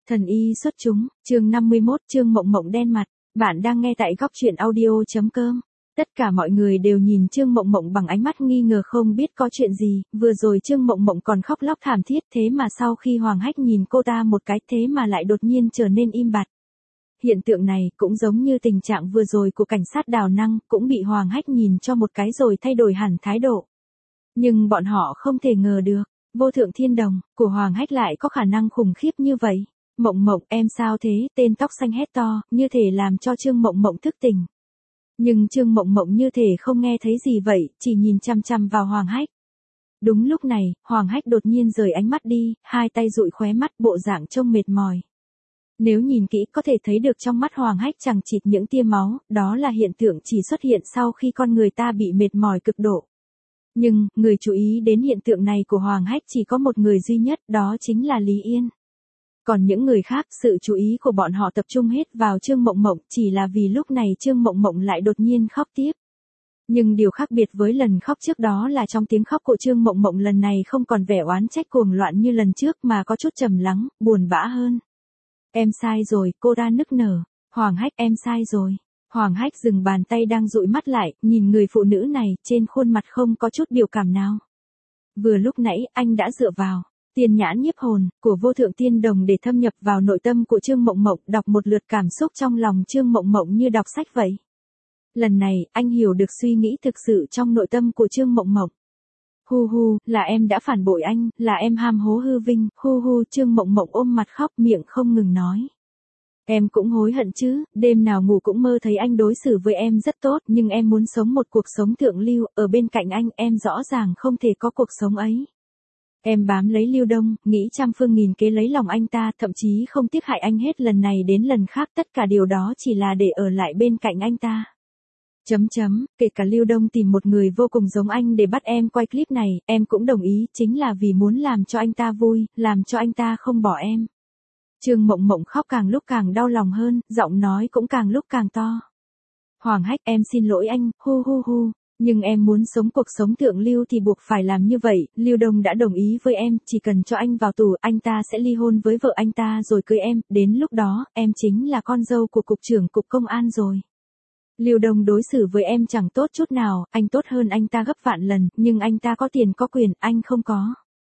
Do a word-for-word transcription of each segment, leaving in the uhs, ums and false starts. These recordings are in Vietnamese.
Thần y xuất chúng, chương năm mươi mốt, Trương Mộng Mộng đen mặt. Bạn đang nghe tại góc truyện audio.com. Tất cả mọi người đều nhìn Trương Mộng Mộng bằng ánh mắt nghi ngờ không biết có chuyện gì, vừa rồi Trương Mộng Mộng còn khóc lóc thảm thiết, thế mà sau khi Hoàng Hách nhìn cô ta một cái thế mà lại đột nhiên trở nên im bặt. Hiện tượng này cũng giống như tình trạng vừa rồi của cảnh sát Đào Năng, cũng bị Hoàng Hách nhìn cho một cái rồi thay đổi hẳn thái độ. Nhưng bọn họ không thể ngờ được, vô thượng thiên đồng của Hoàng Hách lại có khả năng khủng khiếp như vậy. Mộng Mộng, em sao thế? Tên tóc xanh hét to, như thể làm cho Trương Mộng Mộng thức tỉnh. Nhưng Trương Mộng Mộng như thể không nghe thấy gì vậy, chỉ nhìn chăm chăm vào Hoàng Hách. Đúng lúc này, Hoàng Hách đột nhiên rời ánh mắt đi, hai tay dụi khóe mắt, bộ dạng trông mệt mỏi. Nếu nhìn kỹ có thể thấy được trong mắt Hoàng Hách chẳng chịt những tia máu, đó là hiện tượng chỉ xuất hiện sau khi con người ta bị mệt mỏi cực độ. Nhưng, người chú ý đến hiện tượng này của Hoàng Hách chỉ có một người duy nhất, đó chính là Lý Yên. Còn những người khác, sự chú ý của bọn họ tập trung hết vào Trương Mộng Mộng, chỉ là vì lúc này Trương Mộng Mộng lại đột nhiên khóc tiếp. Nhưng điều khác biệt với lần khóc trước đó là trong tiếng khóc của Trương Mộng Mộng lần này không còn vẻ oán trách cuồng loạn như lần trước mà có chút trầm lắng, buồn bã hơn. Em sai rồi, cô ta nức nở. Hoàng Hách, em sai rồi. Hoàng Hách dừng bàn tay đang dụi mắt lại, nhìn người phụ nữ này, trên khuôn mặt không có chút biểu cảm nào. Vừa lúc nãy, anh đã dựa vào tiên nhãn nhiếp hồn của vô thượng tiên đồng để thâm nhập vào nội tâm của Trương Mộng Mộng, đọc một lượt cảm xúc trong lòng Trương Mộng Mộng như đọc sách vậy. Lần này, anh hiểu được suy nghĩ thực sự trong nội tâm của Trương Mộng Mộng. Hu hu, là em đã phản bội anh, là em ham hố hư vinh, hu hu. Trương Mộng Mộng ôm mặt khóc, miệng không ngừng nói. Em cũng hối hận chứ, đêm nào ngủ cũng mơ thấy anh đối xử với em rất tốt, nhưng em muốn sống một cuộc sống thượng lưu, ở bên cạnh anh, em rõ ràng không thể có cuộc sống ấy. Em bám lấy Lưu Đông, nghĩ trăm phương nghìn kế lấy lòng anh ta, thậm chí không tiếc hại anh hết lần này đến lần khác, tất cả điều đó chỉ là để ở lại bên cạnh anh ta. Chấm chấm, kể cả Lưu Đông tìm một người vô cùng giống anh để bắt em quay clip này, em cũng đồng ý, chính là vì muốn làm cho anh ta vui, làm cho anh ta không bỏ em. Trương Mộng Mộng khóc càng lúc càng đau lòng hơn, giọng nói cũng càng lúc càng to. Hoàng Hách, em xin lỗi anh, hu hu hu, nhưng em muốn sống cuộc sống thượng lưu thì buộc phải làm như vậy, Lưu Đông đã đồng ý với em, chỉ cần cho anh vào tù, anh ta sẽ ly hôn với vợ anh ta rồi cưới em, đến lúc đó, em chính là con dâu của cục trưởng cục công an rồi. Lưu Đông đối xử với em chẳng tốt chút nào, anh tốt hơn anh ta gấp vạn lần, nhưng anh ta có tiền có quyền, anh không có.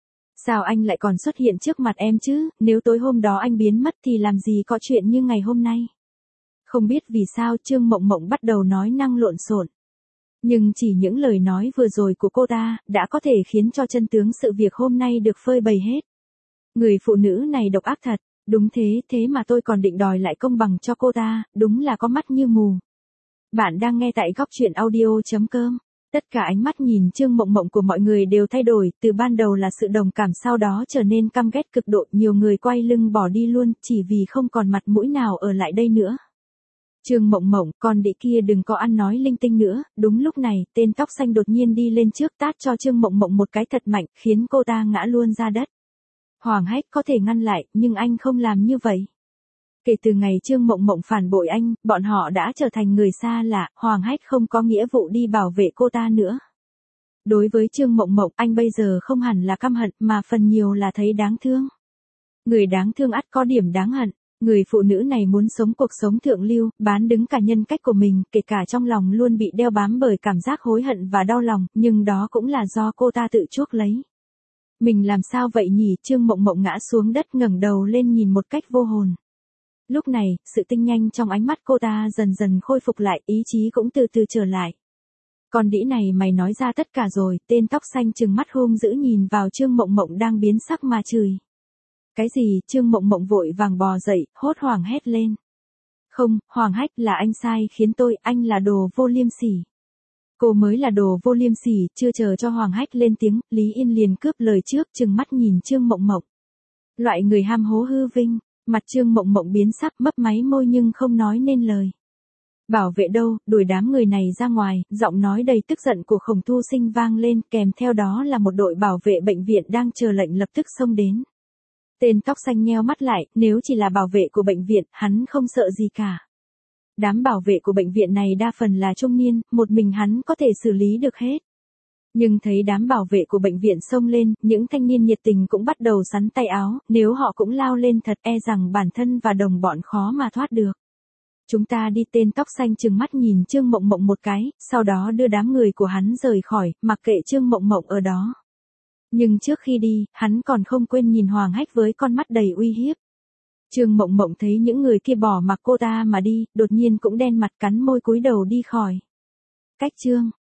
Sao anh lại còn xuất hiện trước mặt em chứ, nếu tối hôm đó anh biến mất thì làm gì có chuyện như ngày hôm nay. Không biết vì sao Trương Mộng Mộng bắt đầu nói năng lộn xộn. Nhưng chỉ những lời nói vừa rồi của cô ta, đã có thể khiến cho chân tướng sự việc hôm nay được phơi bày hết. Người phụ nữ này độc ác thật, đúng thế, thế mà tôi còn định đòi lại công bằng cho cô ta, đúng là có mắt như mù. Bạn đang nghe tại góc truyện audio.com. Tất cả ánh mắt nhìn Trương Mộng Mộng của mọi người đều thay đổi, từ ban đầu là sự đồng cảm sau đó trở nên căm ghét cực độ, nhiều người quay lưng bỏ đi luôn, chỉ vì không còn mặt mũi nào ở lại đây nữa. Trương Mộng Mộng, con đĩ kia đừng có ăn nói linh tinh nữa, đúng lúc này, tên tóc xanh đột nhiên đi lên trước tát cho Trương Mộng Mộng một cái thật mạnh, khiến cô ta ngã luôn ra đất. Hoàng Hách có thể ngăn lại, nhưng anh không làm như vậy. Kể từ ngày Trương Mộng Mộng phản bội anh, bọn họ đã trở thành người xa lạ, Hoàng Hách không có nghĩa vụ đi bảo vệ cô ta nữa. Đối với Trương Mộng Mộng, anh bây giờ không hẳn là căm hận, mà phần nhiều là thấy đáng thương. Người đáng thương ắt có điểm đáng hận. Người phụ nữ này muốn sống cuộc sống thượng lưu, bán đứng cả nhân cách của mình, kể cả trong lòng luôn bị đeo bám bởi cảm giác hối hận và đau lòng, nhưng đó cũng là do cô ta tự chuốc lấy. Mình làm sao vậy nhỉ? Trương Mộng Mộng ngã xuống đất ngẩng đầu lên nhìn một cách vô hồn. Lúc này, sự tinh nhanh trong ánh mắt cô ta dần dần khôi phục lại, ý chí cũng từ từ trở lại. Con đĩ này mày nói ra tất cả rồi, tên tóc xanh trừng mắt hung dữ nhìn vào Trương Mộng Mộng đang biến sắc mà chửi. Cái gì? Trương Mộng Mộng vội vàng bò dậy, hốt hoảng hét lên. Không, Hoàng Hách, là anh sai khiến tôi, anh là đồ vô liêm sỉ. Cô mới là đồ vô liêm sỉ, chưa chờ cho Hoàng Hách lên tiếng, Lý Yên liền cướp lời trước, trừng mắt nhìn Trương Mộng Mộng. Loại người ham hố hư vinh, mặt Trương Mộng Mộng biến sắc, mấp máy môi nhưng không nói nên lời. Bảo vệ đâu, đuổi đám người này ra ngoài, giọng nói đầy tức giận của Khổng Thu Sinh vang lên, kèm theo đó là một đội bảo vệ bệnh viện đang chờ lệnh lập tức xông đến. Tên tóc xanh nheo mắt lại, nếu chỉ là bảo vệ của bệnh viện, hắn không sợ gì cả. Đám bảo vệ của bệnh viện này đa phần là trung niên, một mình hắn có thể xử lý được hết. Nhưng thấy đám bảo vệ của bệnh viện xông lên, những thanh niên nhiệt tình cũng bắt đầu xắn tay áo, nếu họ cũng lao lên thật e rằng bản thân và đồng bọn khó mà thoát được. Chúng ta đi, tên tóc xanh trừng mắt nhìn Trương Mộng Mộng một cái, sau đó đưa đám người của hắn rời khỏi, mặc kệ Trương Mộng Mộng ở đó. Nhưng trước khi đi, hắn còn không quên nhìn Hoàng Hách với con mắt đầy uy hiếp. Trương Mộng Mộng thấy những người kia bỏ mặc cô ta mà đi, đột nhiên cũng đen mặt cắn môi cúi đầu đi khỏi. Cách Trương